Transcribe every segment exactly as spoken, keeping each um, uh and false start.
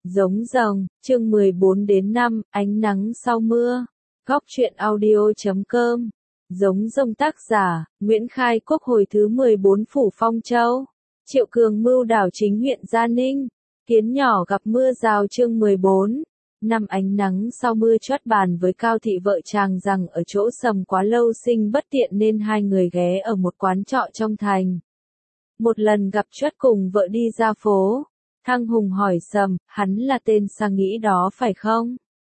Giống rồng, chương mười bốn đến năm, ánh nắng sau mưa. Góc truyện audio chấm com. Giống rồng tác giả, Nguyễn Khai Quốc hồi thứ mười bốn Phủ Phong Châu. Triệu Cường mưu đảo chính huyện Gia Ninh. Kiến nhỏ gặp mưa rào chương mười bốn. Năm ánh nắng sau mưa chót bàn với Cao Thị vợ chàng rằng ở chỗ Sầm quá lâu sinh bất tiện nên hai người ghé ở một quán trọ trong thành. Một lần gặp chót cùng vợ đi ra phố. Thăng Hùng hỏi Sầm, hắn là tên sang nghĩ đó phải không?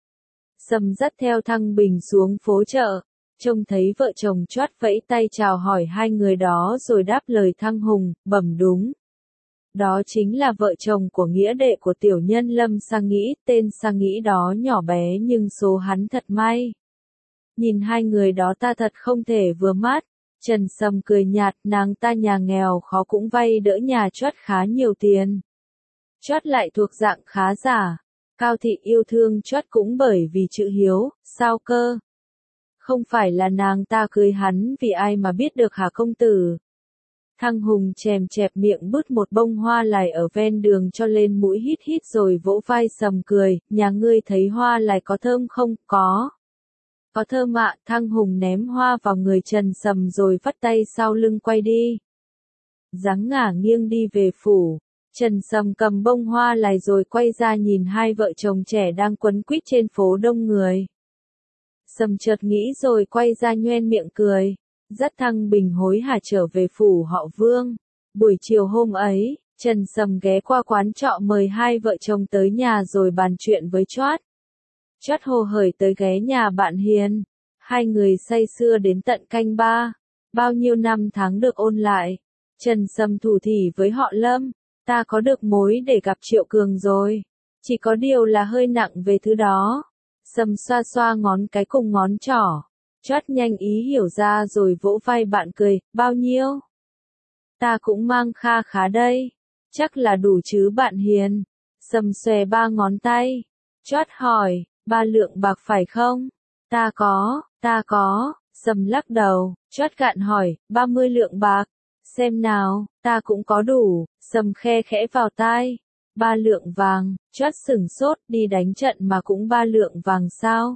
Sầm dắt theo Thăng Bình xuống phố chợ, trông thấy vợ chồng chót vẫy tay chào hỏi hai người đó rồi đáp lời Thăng Hùng, bẩm đúng. Đó chính là vợ chồng của nghĩa đệ của tiểu nhân Lâm Sang Nghĩ, tên Sang Nghĩ đó nhỏ bé nhưng số hắn thật may. Nhìn hai người đó ta thật không thể vừa mắt. Trần Sầm cười nhạt, nàng ta nhà nghèo khó cũng vay đỡ nhà chót khá nhiều tiền. Chót lại thuộc dạng khá giả. Cao Thị yêu thương chót cũng bởi vì chữ hiếu, sao cơ? Không phải là nàng ta cưới hắn vì ai mà biết được hả công tử? Thăng Hùng chèm chẹp miệng bứt một bông hoa lài ở ven đường cho lên mũi hít hít rồi vỗ vai Sầm cười, nhà ngươi thấy hoa lài có thơm không? Có. Có thơm ạ, Thăng Hùng ném hoa vào người Trần Sầm rồi vắt tay sau lưng quay đi. Dáng ngả nghiêng đi về phủ. Trần Sầm cầm bông hoa lài rồi quay ra nhìn hai vợ chồng trẻ đang quấn quýt trên phố đông người. Sầm chợt nghĩ rồi quay ra nhoẻn miệng cười, dắt Thăng Bình hối hả trở về phủ họ Vương. Buổi chiều hôm ấy, Trần Sầm ghé qua quán trọ mời hai vợ chồng tới nhà rồi bàn chuyện với chót. Chót hồ hởi tới ghé nhà bạn Hiền. Hai người say sưa đến tận canh ba. Bao nhiêu năm tháng được ôn lại. Trần Sầm thủ thỉ với họ Lâm. Ta có được mối để gặp Triệu Cường rồi. Chỉ có điều là hơi nặng về thứ đó. Sầm xoa xoa ngón cái cùng ngón trỏ. Chót nhanh ý hiểu ra rồi vỗ vai bạn cười, bao nhiêu? Ta cũng mang kha khá đây. Chắc là đủ chứ bạn Hiền. Sầm xòe ba ngón tay. Chót hỏi, ba lượng bạc phải không? Ta có, ta có. Sầm lắc đầu. Chót cạn hỏi, ba mươi lượng bạc. Xem nào, ta cũng có đủ. Sầm khe khẽ vào tai. Ba lượng vàng. Chót sửng sốt, đi đánh trận mà cũng ba lượng vàng sao?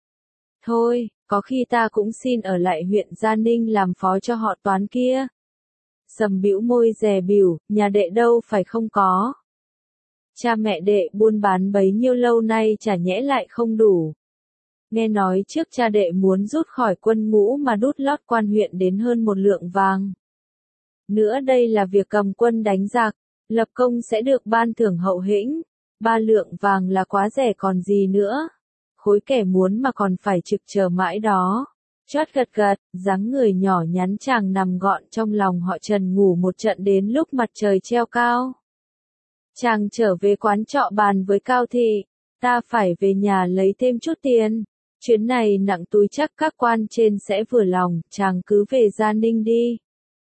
Thôi, có khi ta cũng xin ở lại huyện Gia Ninh làm phó cho họ Toán kia. Sầm bĩu môi dè bỉu, nhà đệ đâu phải không có. Cha mẹ đệ buôn bán bấy nhiêu lâu nay chả nhẽ lại không đủ. Nghe nói trước cha đệ muốn rút khỏi quân ngũ mà đút lót quan huyện đến hơn một lượng vàng. Nữa đây là việc cầm quân đánh giặc, lập công sẽ được ban thưởng hậu hĩnh. Ba lượng vàng là quá rẻ còn gì nữa. Khối kẻ muốn mà còn phải trực chờ mãi đó. Chót gật gật, dáng người nhỏ nhắn chàng nằm gọn trong lòng họ Trần ngủ một trận đến lúc mặt trời treo cao. Chàng trở về quán trọ bàn với Cao Thị, ta phải về nhà lấy thêm chút tiền. Chuyến này nặng túi chắc các quan trên sẽ vừa lòng, chàng cứ về Gia Ninh đi.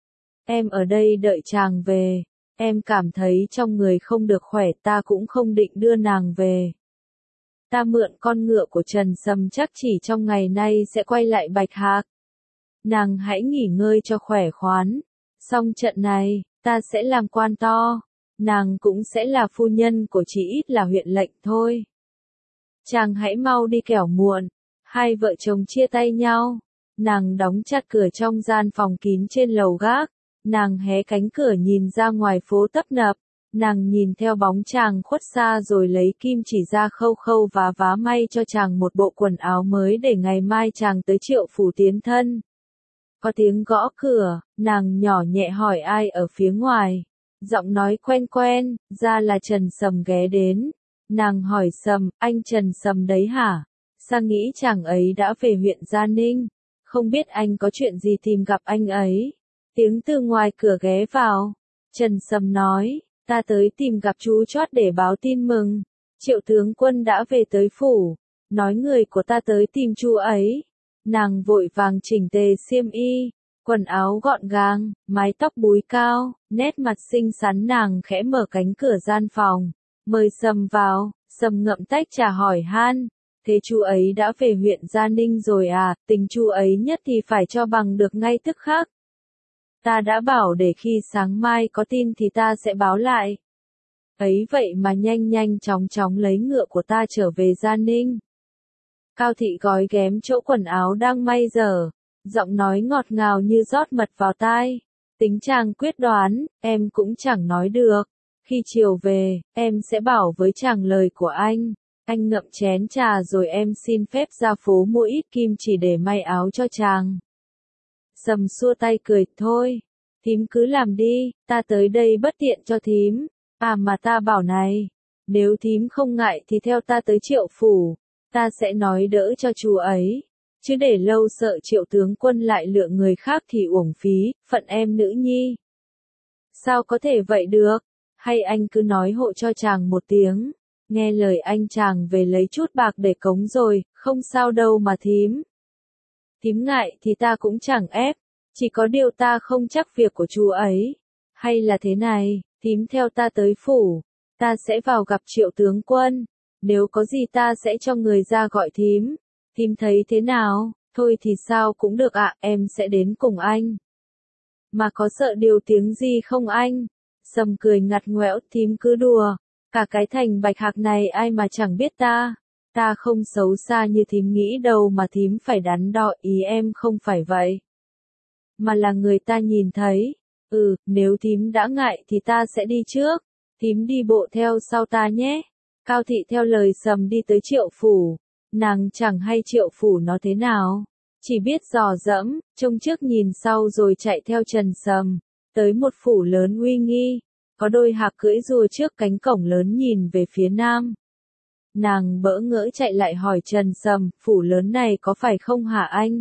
Em ở đây đợi chàng về, em cảm thấy trong người không được khỏe ta cũng không định đưa nàng về. Ta mượn con ngựa của Trần Sầm chắc chỉ trong ngày nay sẽ quay lại Bạch Hạc. Nàng hãy nghỉ ngơi cho khỏe khoắn. Xong trận này, ta sẽ làm quan to. Nàng cũng sẽ là phu nhân của chỉ ít là huyện lệnh thôi. Chàng hãy mau đi kẻo muộn. Hai vợ chồng chia tay nhau. Nàng đóng chặt cửa trong gian phòng kín trên lầu gác. Nàng hé cánh cửa nhìn ra ngoài phố tấp nập. Nàng nhìn theo bóng chàng khuất xa rồi lấy kim chỉ ra khâu khâu và vá may cho chàng một bộ quần áo mới để ngày mai chàng tới Triệu phủ tiến thân. Có tiếng gõ cửa, nàng nhỏ nhẹ hỏi ai ở phía ngoài. Giọng nói quen quen, ra là Trần Sầm ghé đến. Nàng hỏi Sầm, anh Trần Sầm đấy hả? Sang nghĩ chàng ấy đã về huyện Gia Ninh. Không biết anh có chuyện gì tìm gặp anh ấy. Tiếng từ ngoài cửa ghé vào. Trần Sầm nói. Ta tới tìm gặp chú chót để báo tin mừng. Triệu tướng quân đã về tới phủ. Nói người của ta tới tìm chú ấy. Nàng vội vàng chỉnh tề xiêm y. Quần áo gọn gàng, mái tóc búi cao, nét mặt xinh xắn nàng khẽ mở cánh cửa gian phòng. Mời Sầm vào, Sầm ngậm tách trà hỏi han. Thế chú ấy đã về huyện Gia Ninh rồi à, tình chú ấy nhất thì phải cho bằng được ngay tức khắc. Ta đã bảo để khi sáng mai có tin thì ta sẽ báo lại. Ấy vậy mà nhanh nhanh chóng chóng lấy ngựa của ta trở về Gia Ninh. Cao thị gói ghém chỗ quần áo đang may dở, giọng nói ngọt ngào như rót mật vào tai. Tính chàng quyết đoán, em cũng chẳng nói được. Khi chiều về, em sẽ bảo với chàng lời của anh. Anh ngậm chén trà rồi em xin phép ra phố mua ít kim chỉ để may áo cho chàng. Sầm xua tay cười, thôi, thím cứ làm đi, ta tới đây bất tiện cho thím. À mà ta bảo này, nếu thím không ngại thì theo ta tới Triệu phủ, ta sẽ nói đỡ cho chú ấy. Chứ để lâu sợ Triệu tướng quân lại lựa người khác thì uổng phí, phận em nữ nhi. Sao có thể vậy được, hay anh cứ nói hộ cho chàng một tiếng, nghe lời anh chàng về lấy chút bạc để cống rồi, không sao đâu mà thím. Thím ngại thì ta cũng chẳng ép, chỉ có điều ta không chắc việc của chú ấy. Hay là thế này, thím theo ta tới phủ, ta sẽ vào gặp Triệu tướng quân, nếu có gì ta sẽ cho người ra gọi thím. Thím thấy thế nào? Thôi thì sao cũng được ạ, em sẽ đến cùng anh. Mà có sợ điều tiếng gì không anh? Sầm cười ngặt ngoẽo, thím cứ đùa, cả cái thành Bạch Hạc này ai mà chẳng biết ta. Ta không xấu xa như thím nghĩ đâu mà thím phải đắn đo, ý em không phải vậy. Mà là người ta nhìn thấy. Ừ, nếu thím đã ngại thì ta sẽ đi trước, thím đi bộ theo sau ta nhé. Cao thị theo lời Sầm đi tới Triệu phủ, nàng chẳng hay Triệu phủ nó thế nào, chỉ biết dò dẫm, trông trước nhìn sau rồi chạy theo Trần Sầm, tới một phủ lớn uy nghi, có đôi hạc cưỡi rùa trước cánh cổng lớn nhìn về phía nam. Nàng bỡ ngỡ chạy lại hỏi Trần Sầm, phủ lớn này có phải không hả anh?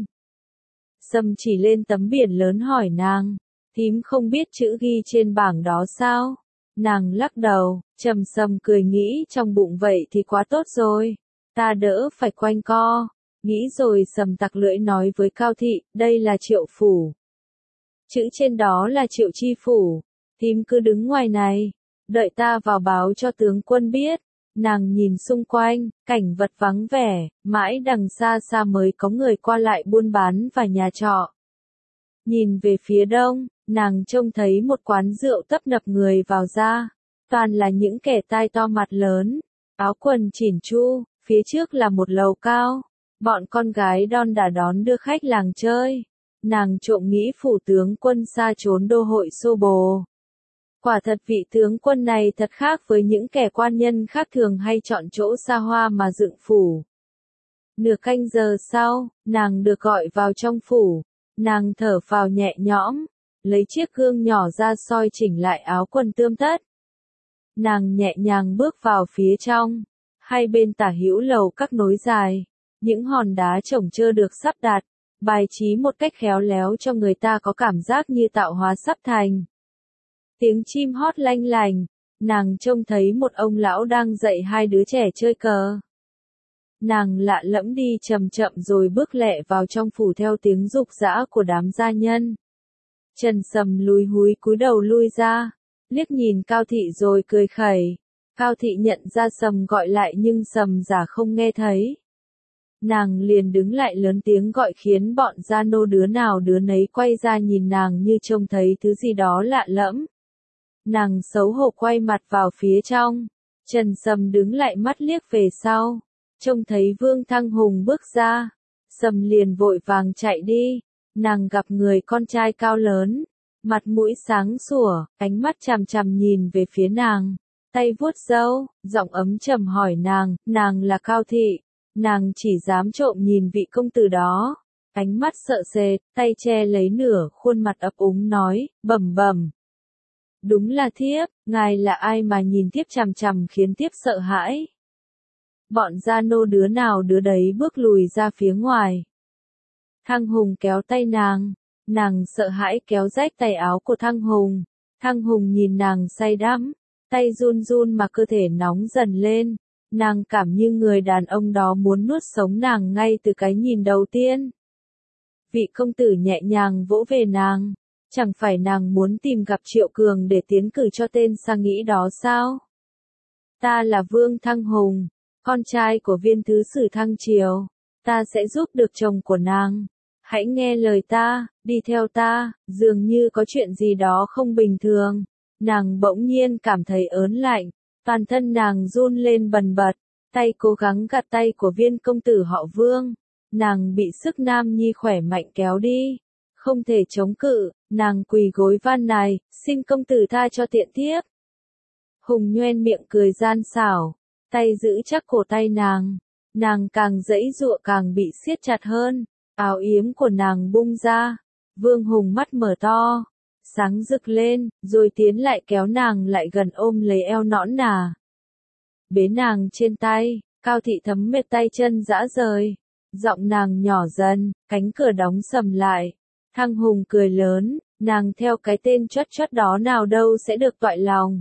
Sầm chỉ lên tấm biển lớn hỏi nàng, thím không biết chữ ghi trên bảng đó sao? Nàng lắc đầu, Trầm Sầm cười nghĩ trong bụng vậy thì quá tốt rồi, ta đỡ phải quanh co. Nghĩ rồi Sầm tặc lưỡi nói với Cao thị, đây là Triệu phủ. Chữ trên đó là Triệu chi phủ, thím cứ đứng ngoài này, đợi ta vào báo cho tướng quân biết. Nàng nhìn xung quanh, cảnh vật vắng vẻ, mãi đằng xa xa mới có người qua lại buôn bán và nhà trọ. Nhìn về phía đông, nàng trông thấy một quán rượu tấp nập người vào ra, toàn là những kẻ tai to mặt lớn, áo quần chỉn chu, phía trước là một lầu cao, bọn con gái đon đả đón đưa khách làng chơi. Nàng trộm nghĩ phủ tướng quân xa trốn đô hội xô bồ. Quả thật vị tướng quân này thật khác với những kẻ quan nhân khác thường hay chọn chỗ xa hoa mà dựng phủ. Nửa canh giờ sau, nàng được gọi vào trong phủ, nàng thở phào nhẹ nhõm, lấy chiếc gương nhỏ ra soi chỉnh lại áo quần tươm tất. Nàng nhẹ nhàng bước vào phía trong, hai bên tả hữu lầu các nối dài, những hòn đá chồng chơ được sắp đặt, bài trí một cách khéo léo cho người ta có cảm giác như tạo hóa sắp thành. Tiếng chim hót lanh lành, nàng trông thấy một ông lão đang dạy hai đứa trẻ chơi cờ. Nàng lạ lẫm đi chậm chậm rồi bước lẹ vào trong phủ theo tiếng rục rã của đám gia nhân. Trần Sầm lúi húi cúi đầu lui ra, liếc nhìn Cao thị rồi cười khẩy. Cao thị nhận ra Sầm gọi lại nhưng Sầm giả không nghe thấy. Nàng liền đứng lại lớn tiếng gọi khiến bọn gia nô đứa nào đứa nấy quay ra nhìn nàng như trông thấy thứ gì đó lạ lẫm. Nàng xấu hổ quay mặt vào phía trong, Trần Sầm đứng lại mắt liếc về sau, trông thấy Vương Thăng Hùng bước ra, Sầm liền vội vàng chạy đi, nàng gặp người con trai cao lớn, mặt mũi sáng sủa, ánh mắt chằm chằm nhìn về phía nàng, tay vuốt râu, giọng ấm trầm hỏi nàng, nàng là Cao thị, nàng chỉ dám trộm nhìn vị công tử đó, ánh mắt sợ sệt, tay che lấy nửa khuôn mặt ấp úng nói, bẩm bẩm. Đúng là thiếp, ngài là ai mà nhìn thiếp chằm chằm khiến thiếp sợ hãi. Bọn gia nô đứa nào đứa đấy bước lùi ra phía ngoài. Thăng Hùng kéo tay nàng, nàng sợ hãi kéo rách tay áo của Thăng Hùng. Thăng Hùng nhìn nàng say đắm, tay run run mà cơ thể nóng dần lên. Nàng cảm như người đàn ông đó muốn nuốt sống nàng ngay từ cái nhìn đầu tiên. Vị công tử nhẹ nhàng vỗ về nàng. Chẳng phải nàng muốn tìm gặp Triệu Cường để tiến cử cho tên sa nghĩ đó sao? Ta là Vương Thăng Hùng, con trai của viên thứ sử Thăng Triều. Ta sẽ giúp được chồng của nàng. Hãy nghe lời ta, đi theo ta, dường như có chuyện gì đó không bình thường. Nàng bỗng nhiên cảm thấy ớn lạnh, Toàn thân nàng run lên bần bật, tay cố gắng gạt tay của viên công tử họ Vương. Nàng bị sức nam nhi khỏe mạnh kéo đi. Không thể chống cự, nàng quỳ gối van nài, xin công tử tha cho tiện thiếp. Hùng nhoen miệng cười gian xảo, tay giữ chắc cổ tay nàng. Nàng càng giãy giụa càng bị siết chặt hơn, áo yếm của nàng bung ra. Vương Hùng mắt mở to, sáng rực lên, rồi tiến lại kéo nàng lại gần ôm lấy eo nõn nà. Bế nàng trên tay, Cao Thị Thấm mệt tay chân rã rời. Giọng nàng nhỏ dần, cánh cửa đóng sầm lại. Thăng Hùng cười lớn, nàng theo cái tên chót chót đó nào đâu sẽ được toại lòng.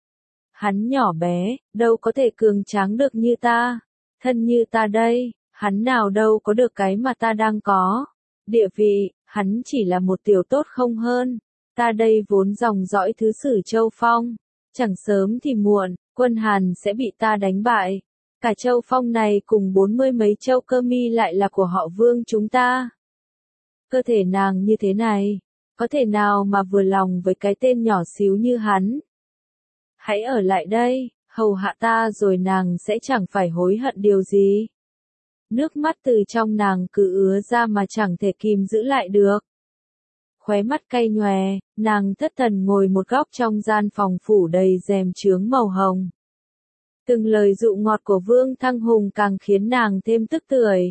Hắn nhỏ bé, đâu có thể cường tráng được như ta. Thân như ta đây, hắn nào đâu có được cái mà ta đang có. Địa vị, hắn chỉ là một tiểu tốt không hơn. Ta đây vốn dòng dõi thứ sử Châu Phong. Chẳng sớm thì muộn, quân Hàn sẽ bị ta đánh bại. Cả Châu Phong này cùng bốn mươi mấy châu cơ mi lại là của họ Vương chúng ta. Cơ thể nàng như thế này, có thể nào mà vừa lòng với cái tên nhỏ xíu như hắn. Hãy ở lại đây, hầu hạ ta rồi nàng sẽ chẳng phải hối hận điều gì. Nước mắt từ trong nàng cứ ứa ra mà chẳng thể kìm giữ lại được. Khóe mắt cay nhòe, nàng thất thần ngồi một góc trong gian phòng phủ đầy rèm chướng màu hồng. Từng lời dụ ngọt của Vương Thăng Hùng càng khiến nàng thêm tức tưởi.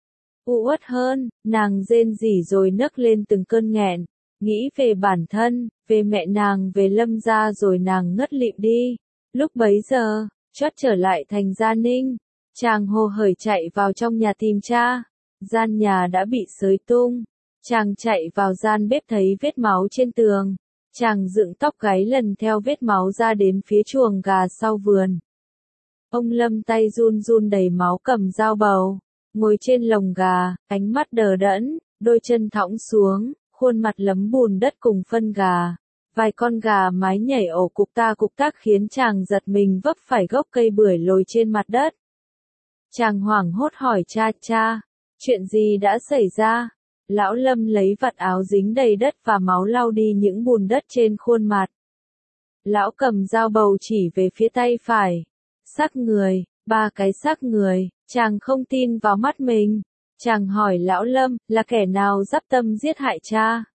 U uất hơn, nàng rên rỉ rồi nấc lên từng cơn nghẹn, nghĩ về bản thân, về mẹ nàng, về Lâm gia rồi nàng ngất lịm đi. Lúc bấy giờ, chót trở lại thành Gia Ninh, chàng hồ hởi chạy vào trong nhà tìm cha. Gian nhà đã bị xới tung, chàng chạy vào gian bếp thấy vết máu trên tường, chàng dựng tóc gáy lần theo vết máu ra đến phía chuồng gà sau vườn. Ông Lâm tay run run đầy máu cầm dao bầu, ngồi trên lồng gà, ánh mắt đờ đẫn, đôi chân thõng xuống, khuôn mặt lấm bùn đất cùng phân gà. Vài con gà mái nhảy ổ cục ta cục tác khiến chàng giật mình vấp phải gốc cây bưởi lồi trên mặt đất. Chàng hoảng hốt hỏi cha cha, chuyện gì đã xảy ra? Lão Lâm lấy vạt áo dính đầy đất và máu lau đi những bùn đất trên khuôn mặt. Lão cầm dao bầu chỉ về phía tay phải. Xác người, ba cái xác người, chàng không tin vào mắt mình. Chàng hỏi Lão Lâm, là kẻ nào dắp tâm giết hại cha?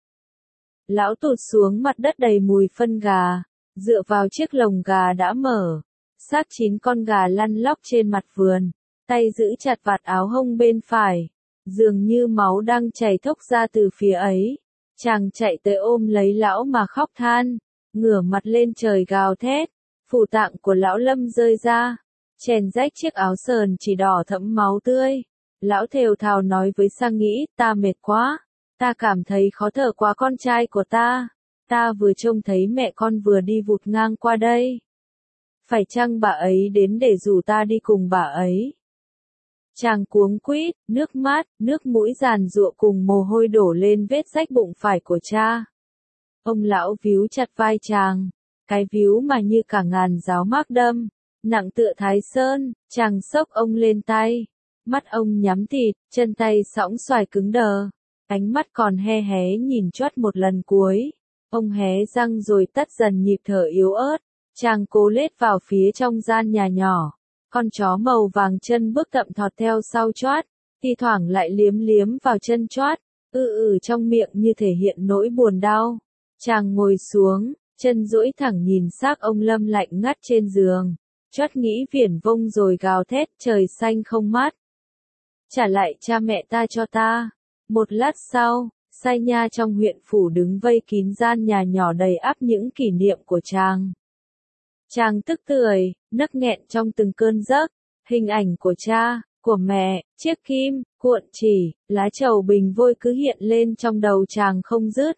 Lão tụt xuống mặt đất đầy mùi phân gà, dựa vào chiếc lồng gà đã mở. Xác chín con gà lăn lóc trên mặt vườn, tay giữ chặt vạt áo hông bên phải. Dường như máu đang chảy thốc ra từ phía ấy. Chàng chạy tới ôm lấy lão mà khóc than, ngửa mặt lên trời gào thét. Phủ tạng của Lão Lâm rơi ra, chèn rách chiếc áo sờn chỉ đỏ thẫm máu tươi. Lão thều thào nói với Sang Nghĩ, ta mệt quá, ta cảm thấy khó thở quá con trai của ta, ta vừa trông thấy mẹ con vừa đi vụt ngang qua đây. Phải chăng bà ấy đến để rủ ta đi cùng bà ấy? Chàng cuống quýt, nước mắt, nước mũi giàn giụa cùng mồ hôi đổ lên vết rách bụng phải của cha. Ông lão víu chặt vai chàng, cái víu mà như cả ngàn giáo mác đâm, nặng tựa Thái Sơn. Chàng xốc ông lên tay, mắt ông nhắm tịt, chân tay sõng xoài cứng đờ, ánh mắt còn he hé nhìn choát một lần cuối. Ông hé răng rồi tắt dần nhịp thở yếu ớt. Chàng cố lết vào phía trong gian nhà nhỏ. Con chó màu vàng chân bước tậm thọt theo sau choát, thi thoảng lại liếm liếm vào chân choát, ư ử trong miệng như thể hiện nỗi buồn đau. Chàng ngồi xuống, chân duỗi thẳng nhìn xác ông Lâm lạnh ngắt trên giường. Choát nghĩ viển vông rồi gào thét, trời xanh không mát. Trả lại cha mẹ ta cho ta. Một lát sau, Sai Nha trong huyện phủ đứng vây kín gian nhà nhỏ đầy ắp những kỷ niệm của chàng. Chàng tức tưởi, nấc nghẹn trong từng cơn giấc, hình ảnh của cha, của mẹ, chiếc kim, cuộn chỉ, lá trầu bình vôi cứ hiện lên trong đầu chàng không dứt.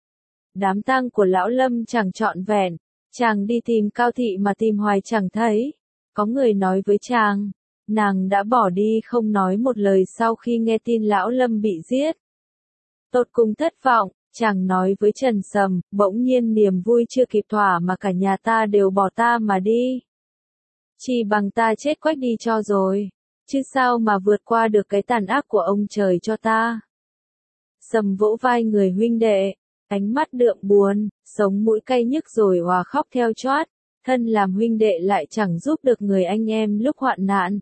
Đám tang của Lão Lâm chẳng trọn vẹn, chàng đi tìm Cao Thị mà tìm hoài chẳng thấy. Có người nói với chàng, nàng đã bỏ đi không nói một lời sau khi nghe tin Lão Lâm bị giết. Tột cùng thất vọng, chàng nói với Trần Sầm, bỗng nhiên niềm vui chưa kịp thỏa mà cả nhà ta đều bỏ ta mà đi. Chỉ bằng ta chết quách đi cho rồi, chứ sao mà vượt qua được cái tàn ác của ông trời cho ta. Sầm vỗ vai người huynh đệ, ánh mắt đượm buồn, sống mũi cay nhức rồi òa khóc theo choát. thân làm huynh đệ lại chẳng giúp được người anh em lúc hoạn nạn.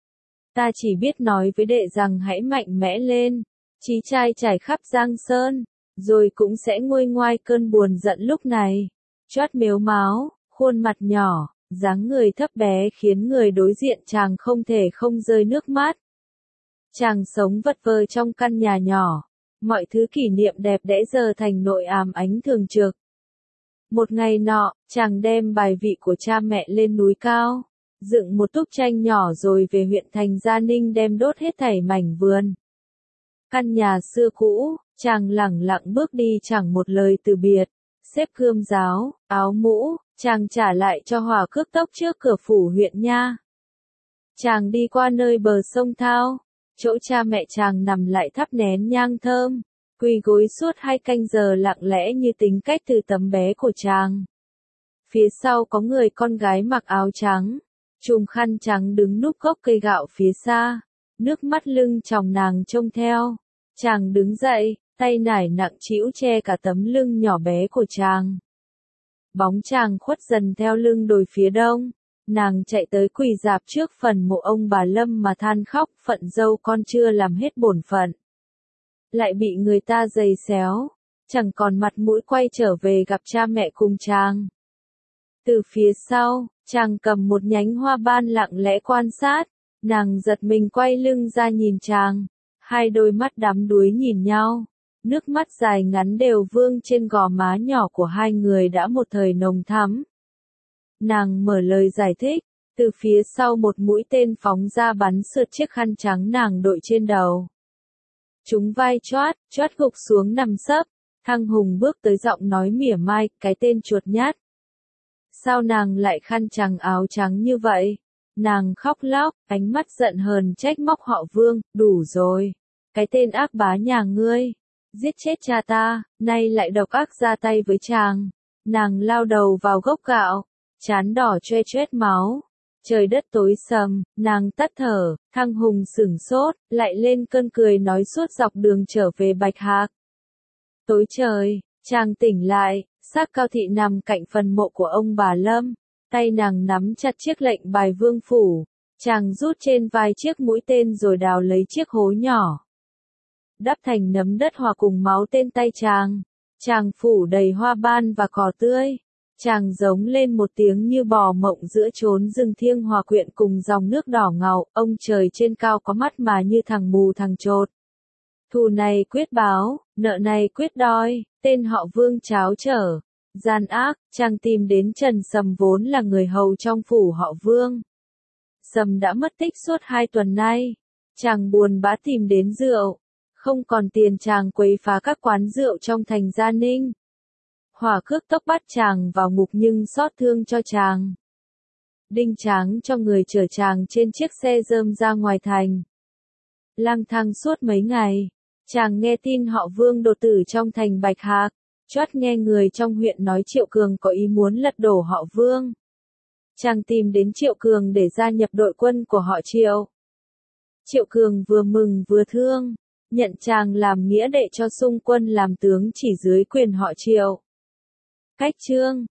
Ta chỉ biết nói với đệ rằng hãy mạnh mẽ lên, chí trai trải khắp Giang Sơn, rồi cũng sẽ nguôi ngoai cơn buồn giận lúc này. Chót mếu máo, khuôn mặt nhỏ, dáng người thấp bé khiến người đối diện chàng không thể không rơi nước mắt. Chàng sống vật vờ trong căn nhà nhỏ, mọi thứ kỷ niệm đẹp đẽ giờ thành nỗi ám ảnh thường trực. Một ngày nọ, chàng đem bài vị của cha mẹ lên núi cao, dựng một túp tranh nhỏ rồi về huyện thành Gia Ninh đem đốt hết thảy mảnh vườn. Căn nhà xưa cũ, chàng lẳng lặng bước đi chẳng một lời từ biệt, xếp gươm giáo, áo mũ, chàng trả lại cho Hòa Cước Tốc trước cửa phủ huyện nha. Chàng đi qua nơi bờ sông Thao, chỗ cha mẹ chàng nằm lại thắp nén nhang thơm, quỳ gối suốt hai canh giờ lặng lẽ như tính cách từ tấm bé của chàng. Phía sau có người con gái mặc áo trắng, trùm khăn trắng đứng núp gốc cây gạo phía xa, nước mắt lưng tròng nàng trông theo. Chàng đứng dậy, tay nải nặng trĩu che cả tấm lưng nhỏ bé của chàng. Bóng chàng khuất dần theo lưng đồi phía đông, nàng chạy tới quỳ rạp trước phần mộ ông bà Lâm mà than khóc, phận dâu con chưa làm hết bổn phận, lại bị người ta giày xéo, chẳng còn mặt mũi quay trở về gặp cha mẹ cùng chàng. Từ phía sau, chàng cầm một nhánh hoa ban lặng lẽ quan sát, nàng giật mình quay lưng ra nhìn chàng, hai đôi mắt đắm đuối nhìn nhau, nước mắt dài ngắn đều vương trên gò má nhỏ của hai người đã một thời nồng thắm. Nàng mở lời giải thích, từ phía sau một mũi tên phóng ra bắn sượt chiếc khăn trắng nàng đội trên đầu. Chúng vai choát, choát gục xuống nằm sấp, Thăng Hùng bước tới giọng nói mỉa mai, cái tên chuột nhát. Sao nàng lại khăn trắng áo trắng như vậy? Nàng khóc lóc, ánh mắt giận hờn trách móc họ Vương, đủ rồi. Cái tên ác bá nhà ngươi, giết chết cha ta, nay lại độc ác ra tay với chàng. Nàng lao đầu vào gốc gạo, trán đỏ choe choét máu. Trời đất tối sầm, nàng tắt thở, Thăng Hùng sửng sốt, lại lên cơn cười nói suốt dọc đường trở về Bạch Hạc. Tối trời, chàng tỉnh lại, xác Cao Thị nằm cạnh phần mộ của ông bà Lâm, tay nàng nắm chặt chiếc lệnh bài vương phủ, chàng rút trên vai chiếc mũi tên rồi đào lấy chiếc hố nhỏ. Đắp thành nấm đất hòa cùng máu tên tay chàng, chàng phủ đầy hoa ban và cỏ tươi. Chàng giống lên một tiếng như bò mộng giữa chốn rừng thiêng hòa quyện cùng dòng nước đỏ ngầu, ông trời trên cao có mắt mà như thằng mù thằng chột. Thù này quyết báo, nợ này quyết đòi, tên họ Vương cháo trở, gian ác, chàng tìm đến Trần Sầm vốn là người hầu trong phủ họ Vương. Sầm đã mất tích suốt hai tuần nay, chàng buồn bã tìm đến rượu, không còn tiền chàng quấy phá các quán rượu trong thành Gia Ninh. Hòa Cước Tốc bắt chàng vào ngục nhưng xót thương cho chàng. Đinh Tráng cho người chở chàng trên chiếc xe rơm ra ngoài thành. Lang thang suốt mấy ngày, chàng nghe tin họ Vương đột tử trong thành Bạch Hạc, chót nghe người trong huyện nói Triệu Cường có ý muốn lật đổ họ Vương. Chàng tìm đến Triệu Cường để gia nhập đội quân của họ Triệu. Triệu Cường vừa mừng vừa thương, nhận chàng làm nghĩa đệ cho xung quân làm tướng chỉ dưới quyền họ Triệu. Cách chương